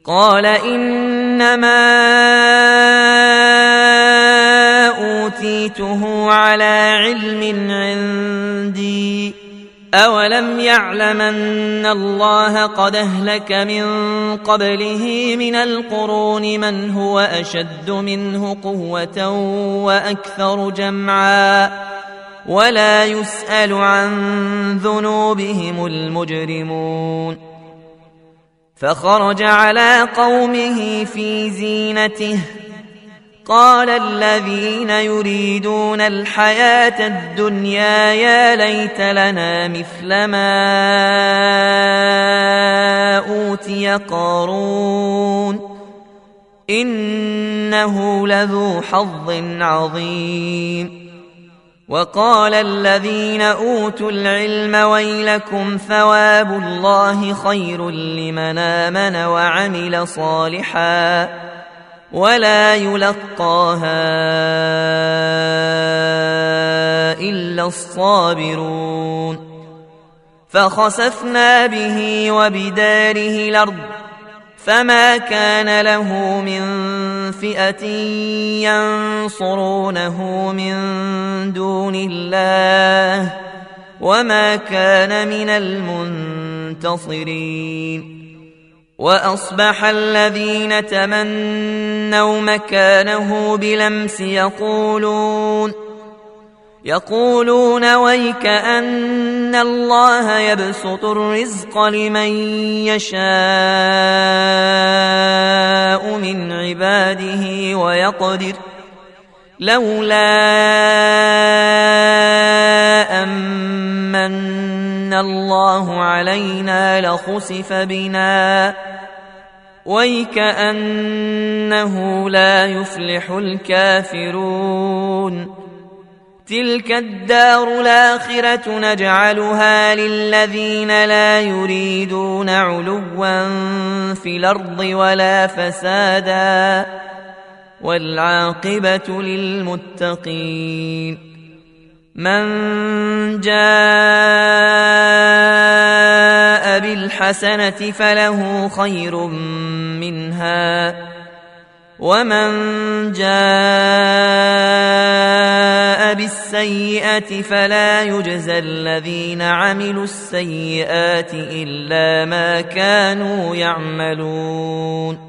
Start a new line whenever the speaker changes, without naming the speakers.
قال إنما أوتيته على علم عندي أولم يعلم أن الله قد أهلك من قبله من القرون من هو أشد منه قوة وأكثر جمعا ولا يسأل عن ذنوبهم المجرمون فخرج على قومه في زينته قال الذين يريدون الحياة الدنيا يا ليت لنا مثل ما أوتي قارون إنه لذو حظ عظيم وقال الذين أوتوا العلم ويلكم ثواب الله خير لمن آمن وعمل صالحا ولا يلقاها إلا الصابرون فخسفنا به وبداره الأرض فما كان له من فئة ينصرونه من دون الله وما كان من المنتصرين وأصبح الذين تمنوا مكانه بلمس يقولون ويك أن الله يبسط الرزق لمن يشاء من عباده ويقدر لولا أمن الله علينا لخسف بنا ويكأنه لا يفلح الكافرون تلك الدار الآخرة نجعلها للذين لا يريدون علوا في الأرض ولا فسادا والعاقبة للمتقين من جاء بالحسنة فله خير منها ومن جاء بالسيئة فلا يجزى الذين عملوا السيئات إلا ما كانوا يعملون